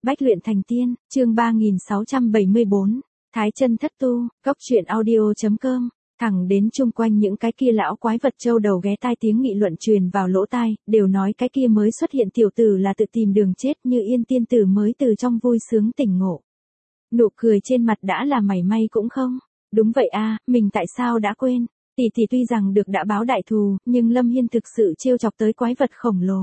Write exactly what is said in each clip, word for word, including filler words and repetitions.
Bách luyện thành tiên, chương ba nghìn sáu trăm bảy mươi bốn, Thái chân thất tu, góc truyện audio.com, thẳng đến chung quanh những cái kia lão quái vật châu đầu ghé tai tiếng nghị luận truyền vào lỗ tai, đều nói cái kia mới xuất hiện tiểu tử là tự tìm đường chết Như Yên tiên tử mới từ trong vui sướng tỉnh ngộ. Nụ cười trên mặt đã là mảy may cũng không. Đúng vậy a, mình tại sao đã quên, tỷ tỷ tuy rằng được đã báo đại thù, nhưng Lâm Hiên thực sự trêu chọc tới quái vật khổng lồ.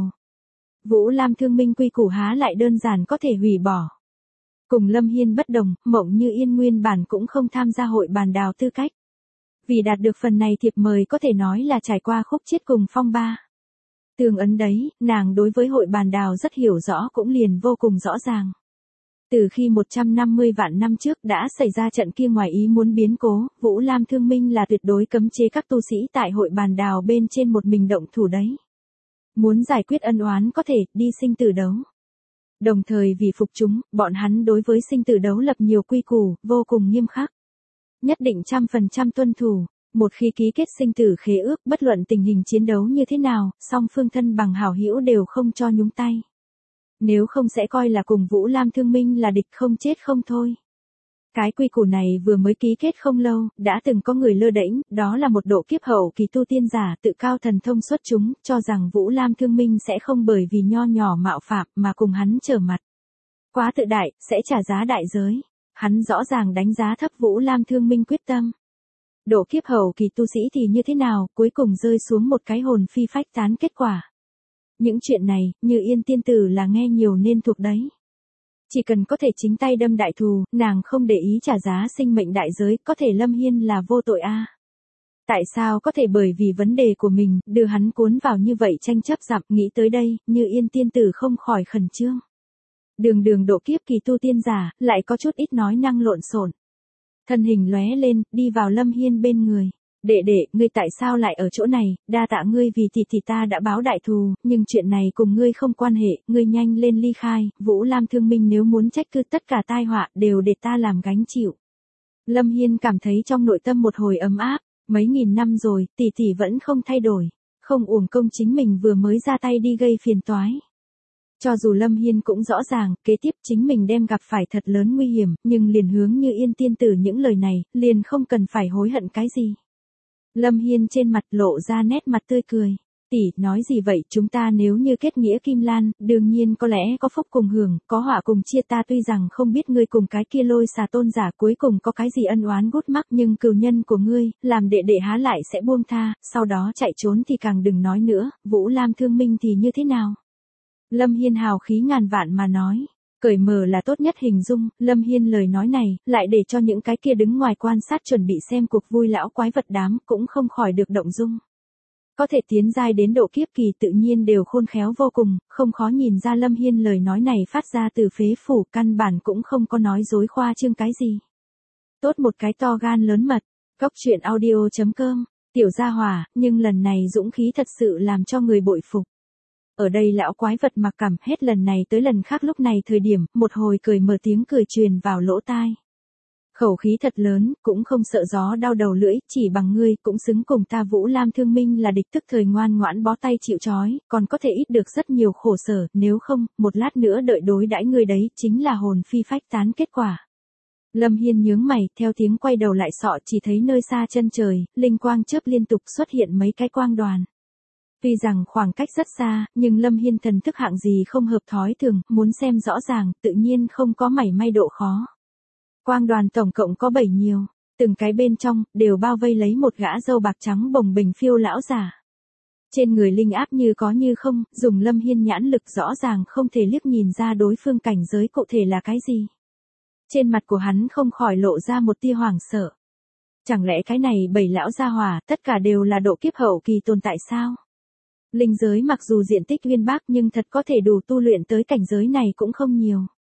Vũ Lam thương minh quy củ há lại đơn giản có thể hủy bỏ. Cùng Lâm Hiên bất đồng, Mộng Như Yên nguyên bản cũng không tham gia hội bàn đào tư cách. Vì đạt được phần này thiệp mời có thể nói là trải qua khúc chiết cùng phong ba. Tường ấn đấy, nàng đối với hội bàn đào rất hiểu rõ cũng liền vô cùng rõ ràng. Từ khi một trăm năm mươi vạn năm trước đã xảy ra trận kia ngoài ý muốn biến cố, Vũ Lam thương minh là tuyệt đối cấm chế các tu sĩ tại hội bàn đào bên trên một mình động thủ đấy. Muốn giải quyết ân oán có thể đi sinh tử đấu. Đồng thời vì phục chúng, bọn hắn đối với sinh tử đấu lập nhiều quy củ, vô cùng nghiêm khắc. Nhất định trăm phần trăm tuân thủ, một khi ký kết sinh tử khế ước bất luận tình hình chiến đấu như thế nào, song phương thân bằng hảo hữu đều không cho nhúng tay. Nếu không sẽ coi là cùng Vũ Lam thương minh là địch không chết không thôi. Cái quy củ này vừa mới ký kết không lâu, đã từng có người lơ đễnh, đó là một độ kiếp hậu kỳ tu tiên giả tự cao thần thông xuất chúng, cho rằng Vũ Lam thương minh sẽ không bởi vì nho nhỏ mạo phạm mà cùng hắn trở mặt. Quá tự đại, sẽ trả giá đại giới. Hắn rõ ràng đánh giá thấp Vũ Lam thương minh quyết tâm. Độ kiếp hậu kỳ tu sĩ thì như thế nào, cuối cùng rơi xuống một cái hồn phi phách tán kết quả. Những chuyện này, Như Yên tiên tử là nghe nhiều nên thuộc đấy. Chỉ cần có thể chính tay đâm đại thù, nàng không để ý trả giá sinh mệnh đại giới, có thể Lâm Hiên là vô tội a. À. Tại sao có thể bởi vì vấn đề của mình, đưa hắn cuốn vào như vậy tranh chấp dặm, nghĩ tới đây, Như Yên tiên tử không khỏi khẩn trương. Đường đường độ kiếp kỳ tu tiên giả, lại có chút ít nói năng lộn xộn. Thân hình lóe lên, đi vào Lâm Hiên bên người. Đệ đệ, ngươi tại sao lại ở chỗ này, đa tạ ngươi vì tỷ tỷ ta đã báo đại thù, nhưng chuyện này cùng ngươi không quan hệ, ngươi nhanh lên ly khai, Vũ Lam thương minh nếu muốn trách cứ tất cả tai họa đều để ta làm gánh chịu. Lâm Hiên cảm thấy trong nội tâm một hồi ấm áp, mấy nghìn năm rồi, tỷ tỷ vẫn không thay đổi, không uổng công chính mình vừa mới ra tay đi gây phiền toái. Cho dù Lâm Hiên cũng rõ ràng, kế tiếp chính mình đem gặp phải thật lớn nguy hiểm, nhưng liền hướng Như Yên tiên tử những lời này, liền không cần phải hối hận cái gì. Lâm Hiên trên mặt lộ ra nét mặt tươi cười. Tỷ, nói gì vậy, chúng ta nếu như kết nghĩa kim lan, đương nhiên có lẽ có phúc cùng hưởng, có họa cùng chia, ta tuy rằng không biết ngươi cùng cái kia Lôi Xà tôn giả cuối cùng có cái gì ân oán gút mắc, nhưng cừu nhân của ngươi, làm đệ đệ há lại sẽ buông tha, sau đó chạy trốn thì càng đừng nói nữa, Vũ Lam thương minh thì như thế nào? Lâm Hiên hào khí ngàn vạn mà nói. Cởi mở là tốt nhất hình dung, Lâm Hiên lời nói này, lại để cho những cái kia đứng ngoài quan sát chuẩn bị xem cuộc vui lão quái vật đám, cũng không khỏi được động dung. Có thể tiến giai đến độ kiếp kỳ tự nhiên đều khôn khéo vô cùng, không khó nhìn ra Lâm Hiên lời nói này phát ra từ phế phủ, căn bản cũng không có nói dối khoa trương cái gì. Tốt một cái to gan lớn mật, góc truyện audio.com, tiểu gia hỏa, nhưng lần này dũng khí thật sự làm cho người bội phục. Ở đây lão quái vật mặc cảm hết lần này tới lần khác, lúc này thời điểm, một hồi cười mở tiếng cười truyền vào lỗ tai. Khẩu khí thật lớn, cũng không sợ gió đau đầu lưỡi, chỉ bằng ngươi cũng xứng cùng ta Vũ Lam thương minh là địch, tức thời ngoan ngoãn bó tay chịu trói, còn có thể ít được rất nhiều khổ sở, nếu không, một lát nữa đợi đối đãi ngươi đấy, chính là hồn phi phách tán kết quả. Lâm Hiên nhướng mày, theo tiếng quay đầu lại sọ, chỉ thấy nơi xa chân trời, linh quang chớp liên tục xuất hiện mấy cái quang đoàn. Tuy rằng khoảng cách rất xa, nhưng Lâm Hiên thần thức hạng gì không hợp thói thường, muốn xem rõ ràng, tự nhiên không có mảy may độ khó. Quang đoàn tổng cộng có bảy nhiều, từng cái bên trong, đều bao vây lấy một gã râu bạc trắng bồng bềnh phiêu lão giả. Trên người linh áp như có như không, dùng Lâm Hiên nhãn lực rõ ràng không thể liếc nhìn ra đối phương cảnh giới cụ thể là cái gì. Trên mặt của hắn không khỏi lộ ra một tia hoảng sợ. Chẳng lẽ cái này bảy lão gia hỏa, tất cả đều là độ kiếp hậu kỳ tồn tại sao? Linh giới mặc dù diện tích uyên bác nhưng thật có thể đủ tu luyện tới cảnh giới này cũng không nhiều.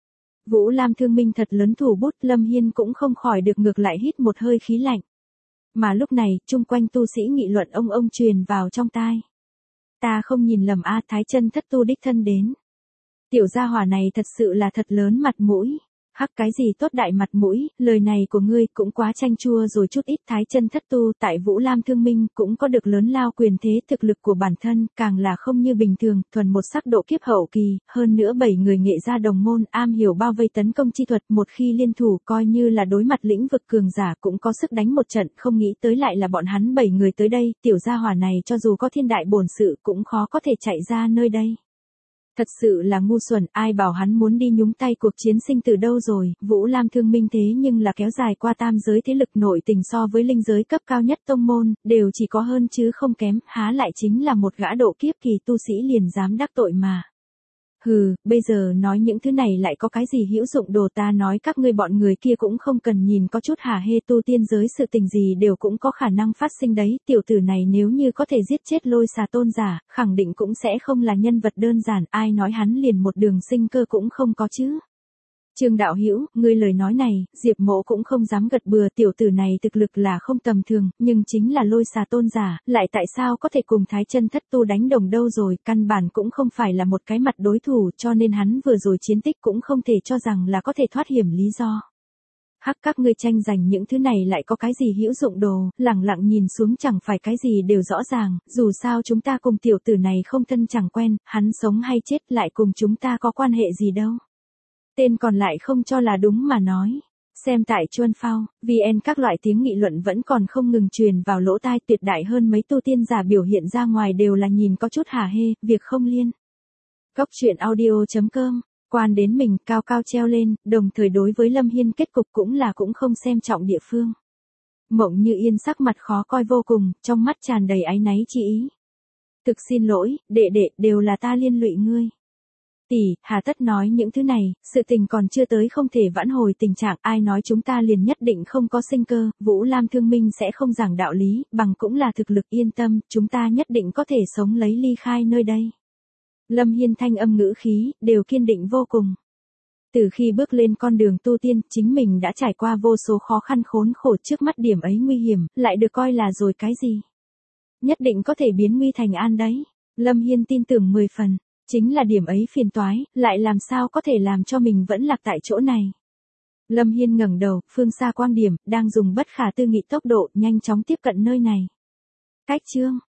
Vũ Lam thương minh thật lớn thủ bút, Lâm Hiên cũng không khỏi được ngược lại hít một hơi khí lạnh. Mà lúc này, chung quanh tu sĩ nghị luận ông ông truyền vào trong tai. Ta không nhìn lầm a, Thái chân thất tu đích thân đến. Tiểu gia hỏa này thật sự là thật lớn mặt mũi. Hắc cái gì tốt đại mặt mũi, lời này của ngươi cũng quá chanh chua rồi chút ít. Thái chân thất tu tại Vũ Lam Thương Minh cũng có được lớn lao quyền thế, thực lực của bản thân càng là không như bình thường, thuần một sắc độ kiếp hậu kỳ, hơn nữa bảy người nghệ gia đồng môn am hiểu bao vây tấn công chi thuật, một khi liên thủ coi như là đối mặt lĩnh vực cường giả cũng có sức đánh một trận, không nghĩ tới lại là bọn hắn bảy người tới đây, tiểu gia hỏa này cho dù có thiên đại bổn sự cũng khó có thể chạy ra nơi đây. Thật sự là ngu xuẩn, ai bảo hắn muốn đi nhúng tay cuộc chiến sinh từ đâu rồi. Vũ Lam Thương Minh thế nhưng là kéo dài qua tam giới thế lực nội tình so với linh giới cấp cao nhất tông môn, đều chỉ có hơn chứ không kém, há lại chính là một gã độ kiếp kỳ tu sĩ liền dám đắc tội mà. Hừ, bây giờ nói những thứ này lại có cái gì hữu dụng, đồ ta nói các ngươi bọn người kia cũng không cần nhìn có chút hả hê, tu tiên giới sự tình gì đều cũng có khả năng phát sinh đấy, tiểu tử này nếu như có thể giết chết Lôi Xà tôn giả, khẳng định cũng sẽ không là nhân vật đơn giản, ai nói hắn liền một đường sinh cơ cũng không có chứ. Trương đạo hữu, ngươi lời nói này, Diệp Mộ cũng không dám gật bừa, tiểu tử này thực lực là không tầm thường, nhưng chính là Lôi Xà tôn giả, lại tại sao có thể cùng Thái chân thất tu đánh đồng đâu rồi, căn bản cũng không phải là một cái mặt đối thủ, cho nên hắn vừa rồi chiến tích cũng không thể cho rằng là có thể thoát hiểm lý do. Hắc các ngươi tranh giành những thứ này lại có cái gì hữu dụng đồ, lẳng lặng nhìn xuống chẳng phải cái gì đều rõ ràng, dù sao chúng ta cùng tiểu tử này không thân chẳng quen, hắn sống hay chết lại cùng chúng ta có quan hệ gì đâu. Tên còn lại không cho là đúng mà nói. Xem tại Chuân Phao, vê en các loại tiếng nghị luận vẫn còn không ngừng truyền vào lỗ tai, tuyệt đại hơn mấy tu tiên giả biểu hiện ra ngoài đều là nhìn có chút hả hê, việc không liên. Góc truyện audio chấm com, quan đến mình cao cao treo lên, đồng thời đối với Lâm Hiên kết cục cũng là cũng không xem trọng địa phương. Mộng Như Yên sắc mặt khó coi vô cùng, trong mắt tràn đầy áy náy chi ý. Thực xin lỗi, đệ đệ, đều là ta liên lụy ngươi. Tỷ, hà tất nói những thứ này, sự tình còn chưa tới không thể vãn hồi tình trạng, ai nói chúng ta liền nhất định không có sinh cơ, Vũ Lam Thương Minh sẽ không giảng đạo lý, bằng cũng là thực lực, yên tâm, chúng ta nhất định có thể sống lấy ly khai nơi đây. Lâm Hiên thanh âm ngữ khí, đều kiên định vô cùng. Từ khi bước lên con đường tu tiên, chính mình đã trải qua vô số khó khăn khốn khổ, trước mắt điểm ấy nguy hiểm, lại được coi là rồi cái gì. Nhất định có thể biến nguy thành an đấy. Lâm Hiên tin tưởng mười phần. Chính là điểm ấy phiền toái, lại làm sao có thể làm cho mình vẫn lạc tại chỗ này. Lâm Hiên ngẩng đầu, phương xa quang điểm, đang dùng bất khả tư nghị tốc độ, nhanh chóng tiếp cận nơi này. Cách chương